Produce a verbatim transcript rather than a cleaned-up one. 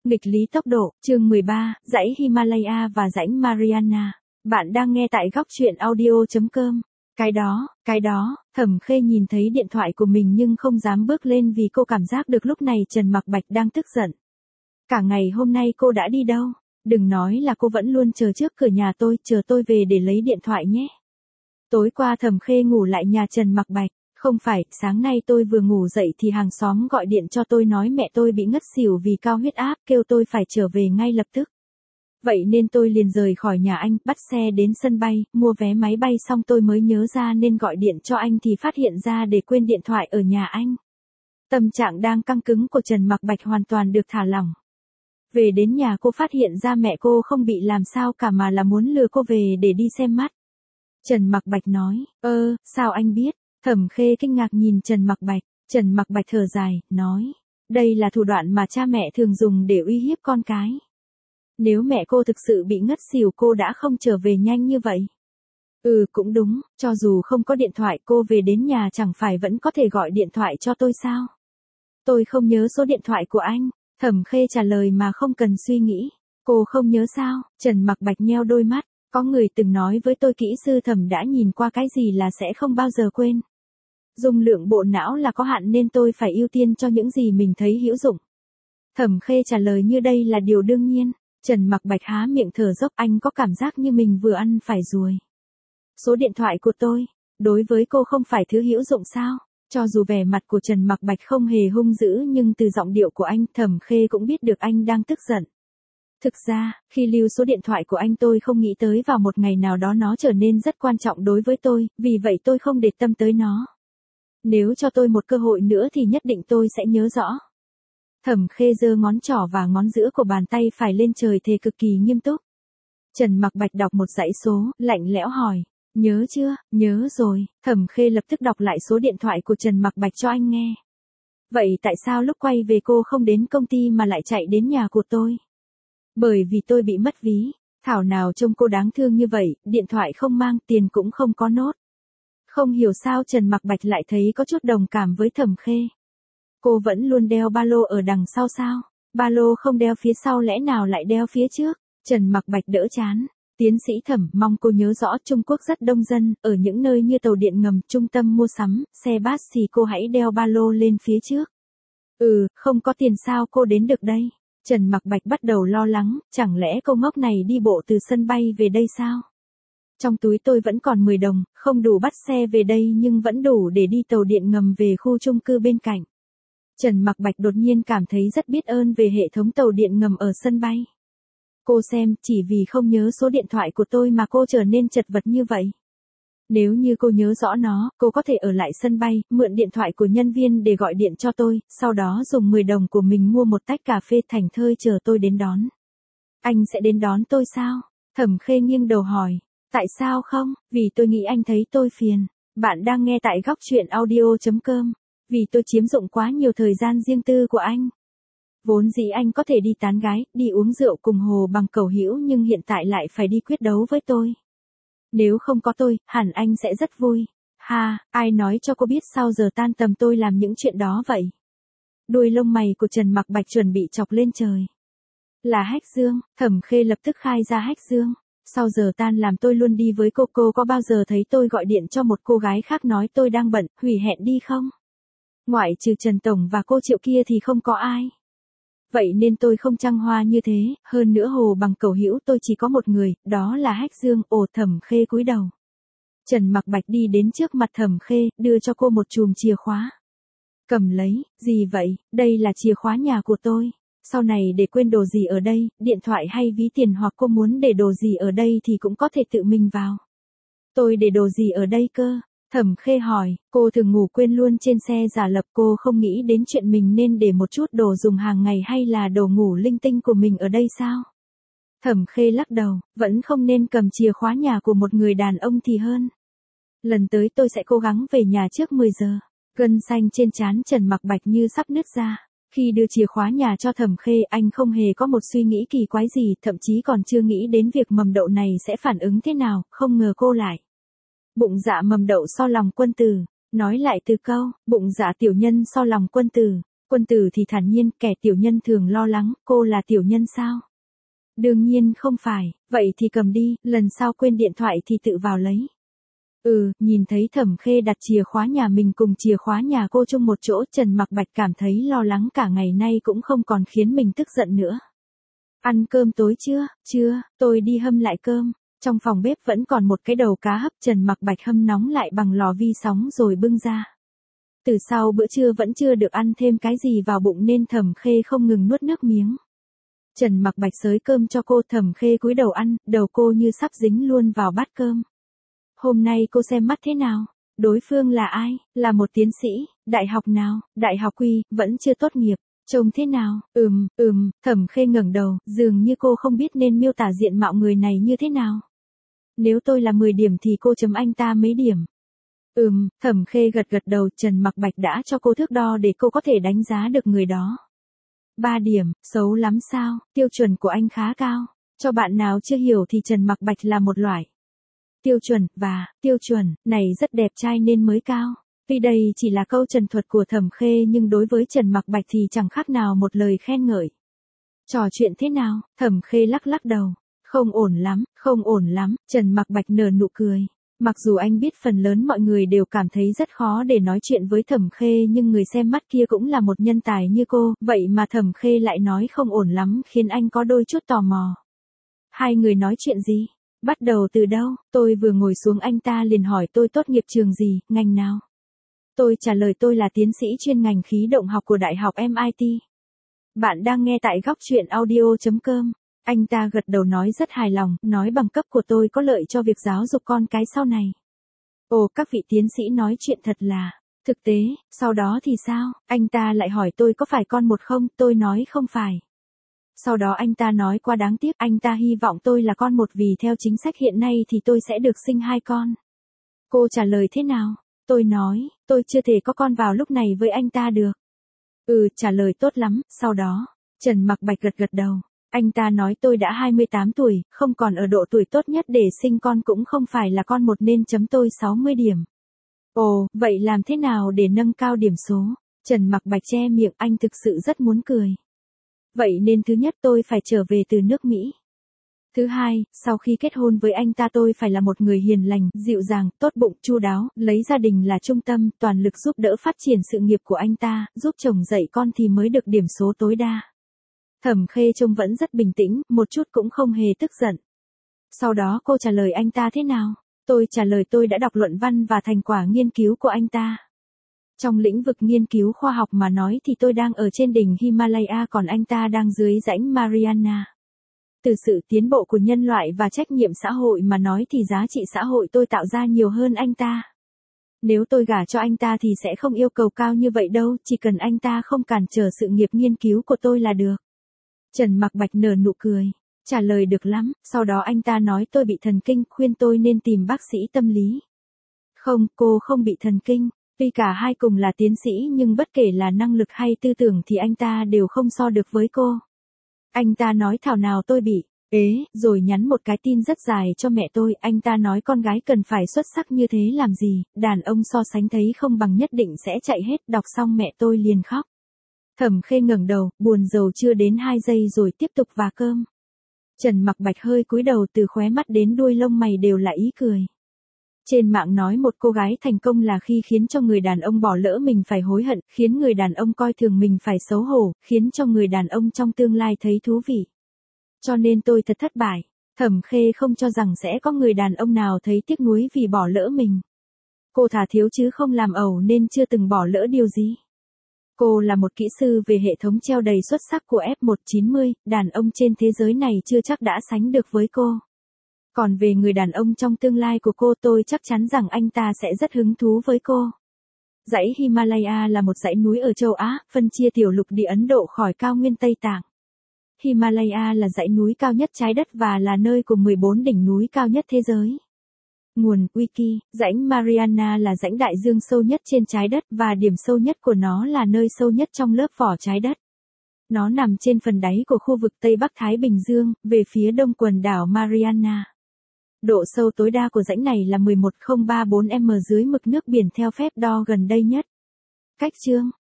Nghịch lý tốc độ, chương mười ba, dãy Himalaya và rãnh Mariana. Bạn đang nghe tại góc truyện audio chấm com. Cái đó, cái đó, Thẩm Khê nhìn thấy điện thoại của mình nhưng không dám bước lên vì cô cảm giác được lúc này Trần Mặc Bạch đang tức giận. Cả ngày hôm nay cô đã đi đâu? Đừng nói là cô vẫn luôn chờ trước cửa nhà tôi, chờ tôi về để lấy điện thoại nhé. Tối qua Thẩm Khê ngủ lại nhà Trần Mặc Bạch. Không phải, sáng nay tôi vừa ngủ dậy thì hàng xóm gọi điện cho tôi nói mẹ tôi bị ngất xỉu vì cao huyết áp, kêu tôi phải trở về ngay lập tức. Vậy nên tôi liền rời khỏi nhà anh, bắt xe đến sân bay, mua vé máy bay xong tôi mới nhớ ra nên gọi điện cho anh thì phát hiện ra để quên điện thoại ở nhà anh. Tâm trạng đang căng cứng của Trần Mặc Bạch hoàn toàn được thả lỏng. Về đến nhà cô phát hiện ra mẹ cô không bị làm sao cả mà là muốn lừa cô về để đi xem mắt. Trần Mặc Bạch nói, ơ, sao anh biết? Thẩm Khê kinh ngạc nhìn Trần Mặc Bạch, Trần Mặc Bạch thở dài, nói, đây là thủ đoạn mà cha mẹ thường dùng để uy hiếp con cái. Nếu mẹ cô thực sự bị ngất xỉu cô đã không trở về nhanh như vậy. Ừ cũng đúng, cho dù không có điện thoại cô về đến nhà chẳng phải vẫn có thể gọi điện thoại cho tôi sao? Tôi không nhớ số điện thoại của anh, Thẩm Khê trả lời mà không cần suy nghĩ. Cô không nhớ sao? Trần Mặc Bạch nheo đôi mắt. Có người từng nói với tôi kỹ sư Thẩm đã nhìn qua cái gì là sẽ không bao giờ quên. Dung lượng bộ não là có hạn nên tôi phải ưu tiên cho những gì mình thấy hữu dụng. Thẩm Khê trả lời như đây là điều đương nhiên. Trần Mặc Bạch há miệng thở dốc, anh có cảm giác như mình vừa ăn phải ruồi. Số điện thoại của tôi, đối với cô không phải thứ hữu dụng sao? Cho dù vẻ mặt của Trần Mặc Bạch không hề hung dữ nhưng từ giọng điệu của anh Thẩm Khê cũng biết được anh đang tức giận. Thực ra, khi lưu số điện thoại của anh tôi không nghĩ tới vào một ngày nào đó nó trở nên rất quan trọng đối với tôi, vì vậy tôi không để tâm tới nó. Nếu cho tôi một cơ hội nữa thì nhất định tôi sẽ nhớ rõ. Thẩm Khê giơ ngón trỏ và ngón giữa của bàn tay phải lên trời thề cực kỳ nghiêm túc. Trần Mặc Bạch đọc một dãy số, lạnh lẽo hỏi, nhớ chưa? Nhớ rồi. Thẩm Khê lập tức đọc lại số điện thoại của Trần Mặc Bạch cho anh nghe. Vậy tại sao lúc quay về cô không đến công ty mà lại chạy đến nhà của tôi? Bởi vì tôi bị mất ví, thảo nào trông cô đáng thương như vậy, điện thoại không mang, tiền cũng không có nốt. Không hiểu sao Trần Mặc Bạch lại thấy có chút đồng cảm với Thẩm Khê. Cô vẫn luôn đeo ba lô ở đằng sau sao? Ba lô không đeo phía sau lẽ nào lại đeo phía trước? Trần Mặc Bạch đỡ chán. Tiến sĩ Thẩm, mong cô nhớ rõ Trung Quốc rất đông dân, ở những nơi như tàu điện ngầm, trung tâm mua sắm, xe bus thì cô hãy đeo ba lô lên phía trước. Ừ, không có tiền sao cô đến được đây? Trần Mặc Bạch bắt đầu lo lắng, chẳng lẽ cô ngốc này đi bộ từ sân bay về đây sao? Trong túi tôi vẫn còn mười đồng, không đủ bắt xe về đây nhưng vẫn đủ để đi tàu điện ngầm về khu chung cư bên cạnh. Trần Mặc Bạch đột nhiên cảm thấy rất biết ơn về hệ thống tàu điện ngầm ở sân bay. Cô xem, chỉ vì không nhớ số điện thoại của tôi mà cô trở nên chật vật như vậy. Nếu như cô nhớ rõ nó, cô có thể ở lại sân bay, mượn điện thoại của nhân viên để gọi điện cho tôi, sau đó dùng mười đồng của mình mua một tách cà phê thảnh thơi chờ tôi đến đón. Anh sẽ đến đón tôi sao? Thẩm Khê nghiêng đầu hỏi. Tại sao không? Vì tôi nghĩ anh thấy tôi phiền. Bạn đang nghe tại góc truyện audio chấm com. Vì tôi chiếm dụng quá nhiều thời gian riêng tư của anh. Vốn dĩ anh có thể đi tán gái, đi uống rượu cùng Hồ Bằng Cẩu hữu nhưng hiện tại lại phải đi quyết đấu với tôi. Nếu không có tôi, hẳn anh sẽ rất vui. Ha, ai nói cho cô biết sau giờ tan tầm tôi làm những chuyện đó vậy? Đuôi lông mày của Trần Mặc Bạch chuẩn bị chọc lên trời. Là Hách Dương, Thẩm Khê lập tức khai ra Hách Dương. Sau giờ tan làm tôi luôn đi với cô, cô có bao giờ thấy tôi gọi điện cho một cô gái khác nói tôi đang bận, hủy hẹn đi không? Ngoại trừ Trần Tổng và cô Triệu kia thì không có ai. Vậy nên tôi không trăng hoa như thế, hơn nữa Hồ Bằng Cẩu hữu tôi chỉ có một người, đó là Hách Dương. Ồ, Thẩm Khê cúi đầu. Trần Mặc Bạch đi đến trước mặt Thẩm Khê, đưa cho cô một chùm chìa khóa. Cầm lấy, gì vậy, đây là chìa khóa nhà của tôi. Sau này để quên đồ gì ở đây, điện thoại hay ví tiền hoặc cô muốn để đồ gì ở đây thì cũng có thể tự mình vào. Tôi để đồ gì ở đây cơ? Thẩm Khê hỏi, cô thường ngủ quên luôn trên xe giả lập, cô không nghĩ đến chuyện mình nên để một chút đồ dùng hàng ngày hay là đồ ngủ linh tinh của mình ở đây sao? Thẩm Khê lắc đầu, vẫn không nên cầm chìa khóa nhà của một người đàn ông thì hơn. Lần tới tôi sẽ cố gắng về nhà trước mười giờ. Gân xanh trên trán Trần Mặc Bạch như sắp nứt ra. Khi đưa chìa khóa nhà cho Thẩm Khê, anh không hề có một suy nghĩ kỳ quái gì, thậm chí còn chưa nghĩ đến việc mầm đậu này sẽ phản ứng thế nào, không ngờ cô lại. Bụng dạ mầm đậu so lòng quân tử, nói lại từ câu, bụng dạ tiểu nhân so lòng quân tử. Quân tử thì thản nhiên, kẻ tiểu nhân thường lo lắng, cô là tiểu nhân sao? Đương nhiên không phải, vậy thì cầm đi, lần sau quên điện thoại thì tự vào lấy. Ừ, nhìn thấy Thẩm Khê đặt chìa khóa nhà mình cùng chìa khóa nhà cô chung một chỗ, Trần Mặc Bạch cảm thấy lo lắng cả ngày nay cũng không còn khiến mình tức giận nữa. Ăn cơm tối chưa? Chưa, tôi đi hâm lại cơm. Trong phòng bếp vẫn còn một cái đầu cá hấp, Trần Mặc Bạch hâm nóng lại bằng lò vi sóng rồi bưng ra. Từ sau bữa trưa vẫn chưa được ăn thêm cái gì vào bụng nên Thẩm Khê không ngừng nuốt nước miếng. Trần Mặc Bạch xới cơm cho cô, Thẩm Khê cúi đầu ăn, đầu cô như sắp dính luôn vào bát cơm. Hôm nay cô xem mắt thế nào? Đối phương là ai? Là một tiến sĩ, đại học nào? Đại học Quy, vẫn chưa tốt nghiệp. Trông thế nào? Ừm, ừm, Thẩm Khê ngẩng đầu, dường như cô không biết nên miêu tả diện mạo người này như thế nào. Nếu tôi là mười điểm thì cô chấm anh ta mấy điểm? Ừm, Thẩm Khê gật gật đầu, Trần Mặc Bạch đã cho cô thước đo để cô có thể đánh giá được người đó. Ba điểm, xấu lắm sao? Tiêu chuẩn của anh khá cao. Cho bạn nào chưa hiểu thì Trần Mặc Bạch là một loại tiêu chuẩn, và, tiêu chuẩn, này rất đẹp trai nên mới cao. Tuy đây chỉ là câu trần thuật của Thẩm Khê nhưng đối với Trần Mặc Bạch thì chẳng khác nào một lời khen ngợi. Trò chuyện thế nào? Thẩm Khê lắc lắc đầu. Không ổn lắm, không ổn lắm, Trần Mặc Bạch nở nụ cười. Mặc dù anh biết phần lớn mọi người đều cảm thấy rất khó để nói chuyện với Thẩm Khê nhưng người xem mắt kia cũng là một nhân tài như cô, vậy mà Thẩm Khê lại nói không ổn lắm khiến anh có đôi chút tò mò. Hai người nói chuyện gì? Bắt đầu từ đâu? Tôi vừa ngồi xuống anh ta liền hỏi tôi tốt nghiệp trường gì, ngành nào? Tôi trả lời tôi là tiến sĩ chuyên ngành khí động học của Đại học em I T. Bạn đang nghe tại góc truyện audio chấm com. Anh ta gật đầu nói rất hài lòng, nói bằng cấp của tôi có lợi cho việc giáo dục con cái sau này. Ồ, các vị tiến sĩ nói chuyện thật là thực tế, sau đó thì sao? Anh ta lại hỏi tôi có phải con một không, tôi nói không phải. Sau đó anh ta nói quá đáng tiếc, anh ta hy vọng tôi là con một vì theo chính sách hiện nay thì tôi sẽ được sinh hai con. Cô trả lời thế nào? Tôi nói, tôi chưa thể có con vào lúc này với anh ta được. Ừ, trả lời tốt lắm, sau đó, Trần Mặc Bạch gật gật đầu. Anh ta nói tôi đã hai mươi tám tuổi, không còn ở độ tuổi tốt nhất để sinh con cũng không phải là con một nên chấm tôi sáu mươi điểm. Ồ, vậy làm thế nào để nâng cao điểm số? Trần Mặc Bạch che miệng, anh thực sự rất muốn cười. Vậy nên thứ nhất tôi phải trở về từ nước Mỹ. Thứ hai, sau khi kết hôn với anh ta tôi phải là một người hiền lành, dịu dàng, tốt bụng, chu đáo, lấy gia đình là trung tâm, toàn lực giúp đỡ phát triển sự nghiệp của anh ta, giúp chồng dạy con thì mới được điểm số tối đa. Thẩm Khê trông vẫn rất bình tĩnh, một chút cũng không hề tức giận. Sau đó cô trả lời anh ta thế nào? Tôi trả lời tôi đã đọc luận văn và thành quả nghiên cứu của anh ta. Trong lĩnh vực nghiên cứu khoa học mà nói thì tôi đang ở trên đỉnh Himalaya còn anh ta đang dưới rãnh Mariana. Từ sự tiến bộ của nhân loại và trách nhiệm xã hội mà nói thì giá trị xã hội tôi tạo ra nhiều hơn anh ta. Nếu tôi gả cho anh ta thì sẽ không yêu cầu cao như vậy đâu, chỉ cần anh ta không cản trở sự nghiệp nghiên cứu của tôi là được. Trần Mặc Bạch nở nụ cười, trả lời được lắm, sau đó anh ta nói tôi bị thần kinh, khuyên tôi nên tìm bác sĩ tâm lý. Không, cô không bị thần kinh, tuy cả hai cùng là tiến sĩ nhưng bất kể là năng lực hay tư tưởng thì anh ta đều không so được với cô. Anh ta nói thảo nào tôi bị ế, rồi nhắn một cái tin rất dài cho mẹ tôi, anh ta nói con gái cần phải xuất sắc như thế làm gì, đàn ông so sánh thấy không bằng nhất định sẽ chạy hết, đọc xong mẹ tôi liền khóc. Thẩm Khê ngẩng đầu, buồn rầu chưa đến hai giây rồi tiếp tục vả cơm. Trần Mặc Bạch hơi cúi đầu, từ khóe mắt đến đuôi lông mày đều là ý cười. Trên mạng nói một cô gái thành công là khi khiến cho người đàn ông bỏ lỡ mình phải hối hận, khiến người đàn ông coi thường mình phải xấu hổ, khiến cho người đàn ông trong tương lai thấy thú vị. Cho nên tôi thật thất bại. Thẩm Khê không cho rằng sẽ có người đàn ông nào thấy tiếc nuối vì bỏ lỡ mình. Cô thà thiếu chứ không làm ẩu nên chưa từng bỏ lỡ điều gì. Cô là một kỹ sư về hệ thống treo đầy xuất sắc của F một chín mươi, đàn ông trên thế giới này chưa chắc đã sánh được với cô. Còn về người đàn ông trong tương lai của cô tôi chắc chắn rằng anh ta sẽ rất hứng thú với cô. Dãy Himalaya là một dãy núi ở châu Á, phân chia tiểu lục địa Ấn Độ khỏi cao nguyên Tây Tạng. Himalaya là dãy núi cao nhất trái đất và là nơi của mười bốn đỉnh núi cao nhất thế giới. Nguồn Wiki, rãnh Mariana là rãnh đại dương sâu nhất trên trái đất và điểm sâu nhất của nó là nơi sâu nhất trong lớp vỏ trái đất. Nó nằm trên phần đáy của khu vực Tây Bắc Thái Bình Dương, về phía đông quần đảo Mariana. Độ sâu tối đa của rãnh này là mười một nghìn không trăm ba mươi tư mét dưới mực nước biển theo phép đo gần đây nhất. Cách chương